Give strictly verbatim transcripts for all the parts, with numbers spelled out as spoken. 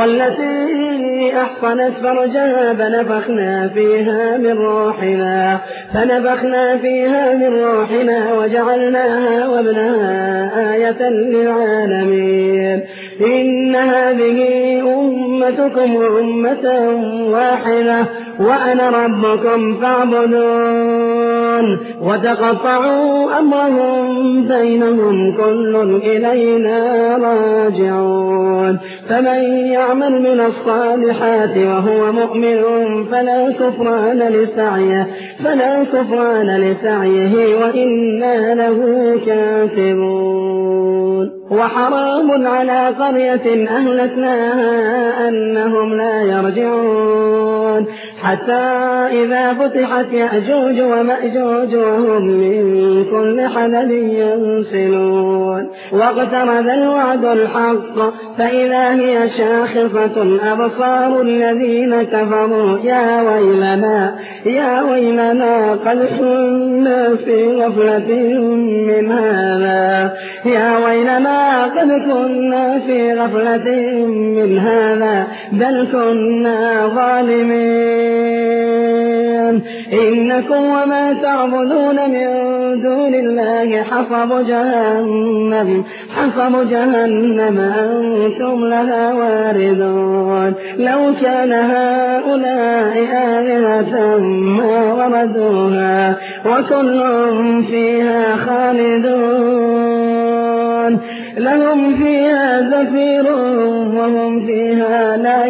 والتي أحصنت فرجها فنفخنا فيها من روحنا فنفخنا فيها من روحنا وجعلناها وابنها آية للعالمين إن هذه أمتكم أمة واحدة وأنا ربكم فاعبدون وتقطعوا أمرهم بينهم كل إلينا راجعون فمن يعمل من الصالحات وهو مؤمن فلا كفران لسعيه فلا كفران لسعيه وإنا له كاتبون وحرام على قرية أهلكناها أنهم لا يرجعون حتى إذا فتحت يأجوج ومأجوج وهم من كل حدب ينسلون واقترب الوعد الحق فإذا هي شاخصة أبصار الذين كفروا يا ويلنا يا ويلنا قد كنا في غفلة من هذا يا ويلنا قد كنا في غفلة من هذا بل كنا ظالمين إنكم وما تعبدون من دون الله حصب جهنم حصب جهنم أنتم لها واردون لو كان هؤلاء آلهة ما وردوها وكل فيها خالدون لهم فيها زفير وهم فيها لا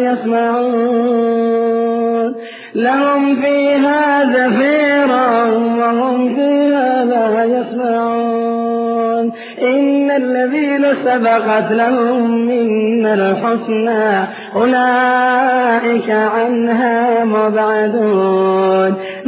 يسمعون لهم فيها زفير وهم فيها لا يسمعون إن الذين سبقت لهم منا الحسنى أولئك عنها مبعدون